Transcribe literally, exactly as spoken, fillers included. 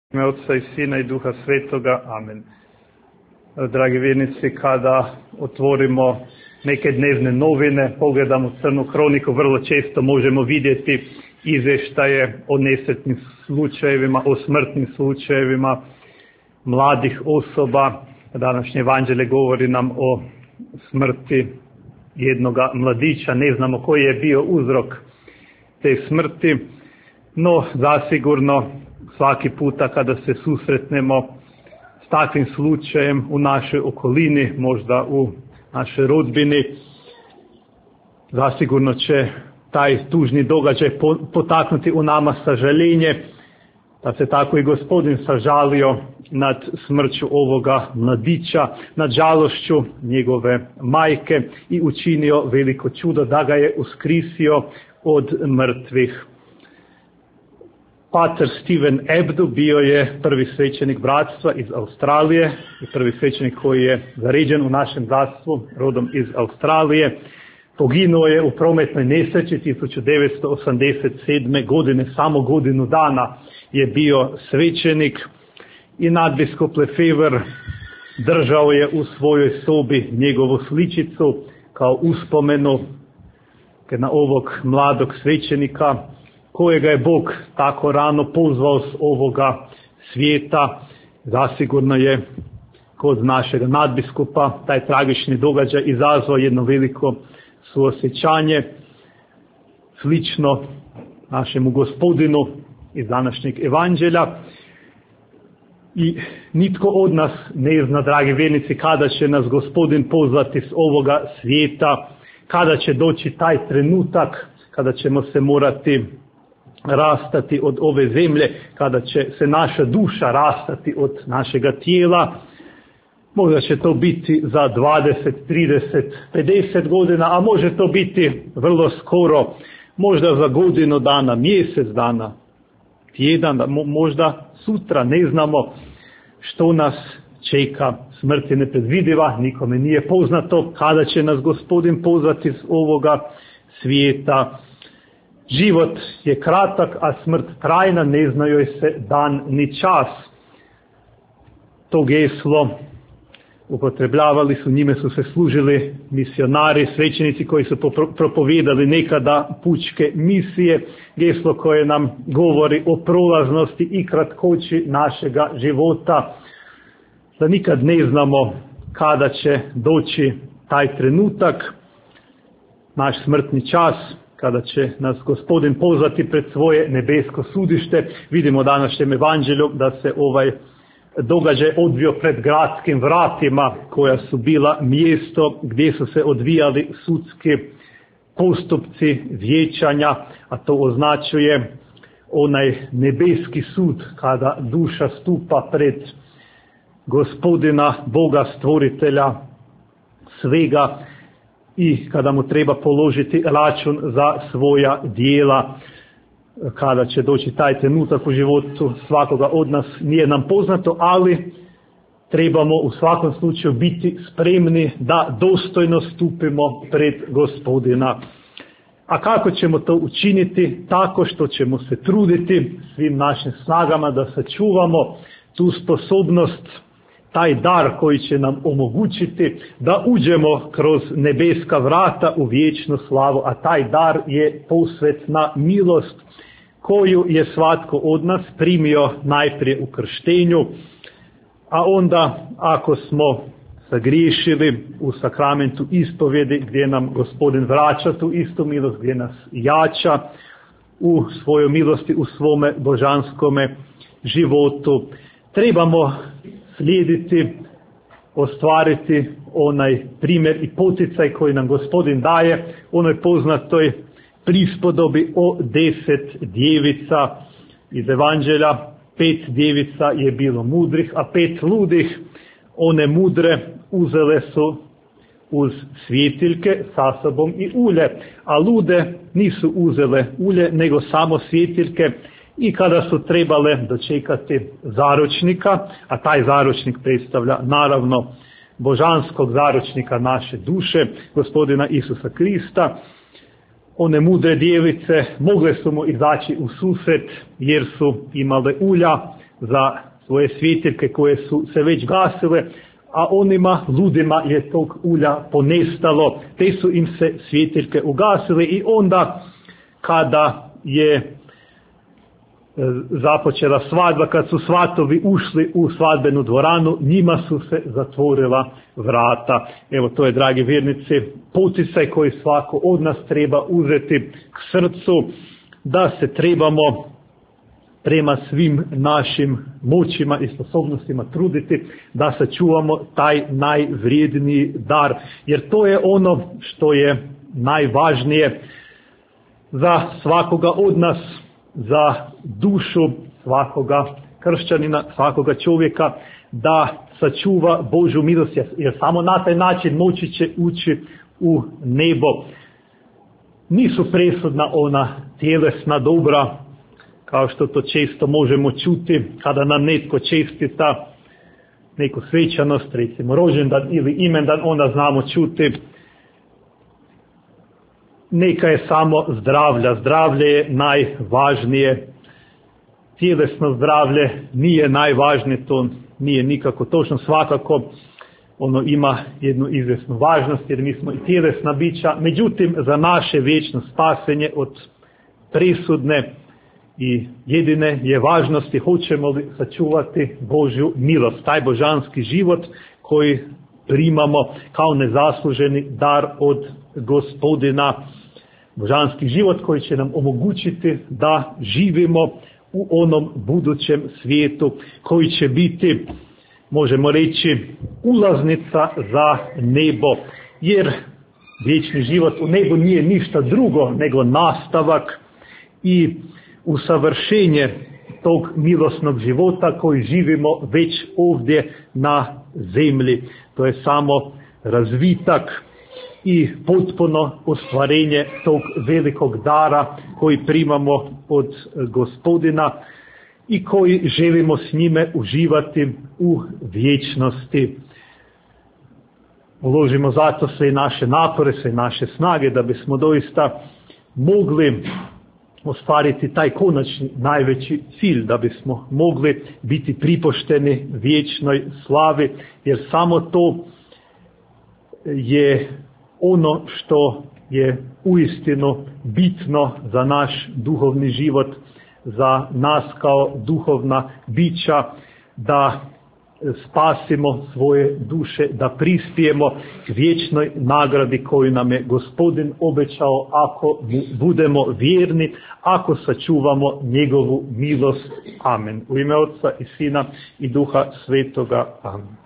ime Otca i Sina i Duha Svetoga. Amen. Dragi vjernici, kada otvorimo neke dnevne novine, pogledamo crnu kroniku, vrlo često možemo vidjeti izvještaje o nesretnim slučajevima, o smrtnim slučajevima mladih osoba. Današnje evanđelje govori nam o smrti jednoga mladića. Ne znamo koji je bio uzrok te smrti, no zasigurno svaki puta kada se susretnemo s takvim slučajem u našoj okolini, možda u našoj rodbini, zasigurno će taj tužni događaj potaknuti u nama sažaljenje, da se tako i Gospodin sažalio nad smrću ovoga mladića, nad žalošću njegove majke i učinio veliko čudo da ga je uskrisio od mrtvih. Pater Stephen Abdu bio je prvi svećenik bratstva iz Australije i prvi svećenik koji je zaređen u našem bratstvu, rodom iz Australije. Poginuo je u prometnoj nesreći tisuću devetsto osamdeset sedme. godine, samo godinu dana je bio svećenik i nadbiskup Lefevre držao je u svojoj sobi njegovu sličicu kao uspomenu na ovog mladog svećenika kojega je Bog tako rano pozvao s ovoga svijeta. Zasigurno je kod našeg nadbiskupa taj tragični događaj izazvao jedno veliko suosjećanje, slično našemu Gospodinu iz današnjeg evanđelja. I nitko od nas ne zna, dragi vjernici, kada će nas Gospodin pozvati s ovoga svijeta, kada će doći taj trenutak kada ćemo se morati rastati od ove zemlje, kada će se naša duša rastati od našega tijela. Možda će to biti za dvadeset, trideset, pedeset godina, a može to biti vrlo skoro, možda za godinu dana, mjesec dana, tjedan, možda sutra. Ne znamo što nas čeka. Smrt je nepredvidiva, nikome nije poznato kada će nas Gospodin pozvati s ovoga svijeta. Život je kratak, a smrt trajna, ne zna joj se dan ni čas. To geslo upotrebljavali su, njime su se služili misionari, svećenici koji su propovijedali nekada pučke misije, geslo koje nam govori o prolaznosti i kratkoći našega života, da nikad ne znamo kada će doći taj trenutak, naš smrtni čas, kada će nas Gospodin pozvati pred svoje nebesko sudište. Vidimo u današnjem evanđelju da se ovaj događaj odvio pred gradskim vratima, koja su bila mjesto gdje su se odvijali sudski postupci vijećanja, a to označuje onaj nebeski sud kada duša stupa pred Gospodina, Boga stvoritelja svega, i kada mu treba položiti račun za svoja djela. Kada će doći taj trenutak u životu svakoga od nas nije nam poznato, ali trebamo u svakom slučaju biti spremni da dostojno stupimo pred Gospodina. A kako ćemo to učiniti? Tako što ćemo se truditi svim našim snagama da sačuvamo tu sposobnost, taj dar koji će nam omogućiti da uđemo kroz nebeska vrata u vječnu slavu, a taj dar je posvetna milost koju je svatko od nas primio najprije u krštenju, a onda ako smo sagriješili u sakramentu ispovjedi gdje nam Gospodin vraća tu istu milost, gdje nas jača u svojoj milosti, u svome božanskome životu, trebamo slijediti, ostvariti onaj primjer i poticaj koji nam Gospodin daje, onoj poznatoj prispodobi o deset djevica iz evanđelja. Pet djevica je bilo mudrih, a pet ludih. One mudre uzele su uz svjetiljke sa sobom i ulje, a lude nisu uzele ulje, nego samo svjetiljke. I kada su trebale dočekati zaručnika, a taj zaručnik predstavlja naravno božanskog zaručnika naše duše, Gospodina Isusa Krista, one mudre djevice mogle su mu izaći u susret jer su imale ulja, za svoje svjetiljke koje su se već gasile, a onima ludima je tog ulja ponestalo, te su im se svjetiljke ugasile i onda kada je započela svadba, kad su svatovi ušli u svadbenu dvoranu, njima su se zatvorila vrata. Evo, to je, dragi vjernici, poticaj koji svako od nas treba uzeti k srcu, da se trebamo prema svim našim moćima i sposobnostima truditi da sačuvamo taj najvrijedniji dar, jer to je ono što je najvažnije za svakoga od nas, za dušu svakoga kršćanina, svakoga čovjeka, da sačuva Božju milost, jer samo na taj način moći će ući u nebo. Nisu presudna ona tjelesna dobra, kao što to često možemo čuti kada nam netko čestita neku svečanost, recimo rođendan ili imendan, onda znamo čuti neka je samo zdravlja. Zdravlje je najvažnije. Tjelesno zdravlje nije najvažnije, to nije nikako točno. Svakako ono ima jednu izvjesnu važnost, jer mi smo i tjelesna bića. Međutim, za naše vječno spasenje od presudne i jedine je važnosti hoćemo li sačuvati Božju milost, taj božanski život koji primamo kao nezasluženi dar od Gospodina. Božanski život koji će nam omogućiti da živimo u onom budućem svijetu koji će biti, možemo reći, ulaznica za nebo, jer vječni život u nebu nije ništa drugo nego nastavak i usavršenje tog milosnog života koji živimo već ovdje na zemlji. To je samo razvitak i potpuno ostvarenje tog velikog dara koji primamo od Gospodina i koji želimo s njime uživati u vječnosti. Uložimo zato sve naše napore, sve naše snage da bismo doista mogli ostvariti taj konačni najveći cilj, da bismo mogli biti pripošteni vječnoj slavi, jer samo to je ono što je uistinu bitno za naš duhovni život, za nas kao duhovna bića, da spasimo svoje duše, da prispijemo k vječnoj nagradi koju nam je Gospodin obećao ako budemo vjerni, ako sačuvamo njegovu milost. Amen. U ime Otca i Sina i Duha Svetoga. Amen.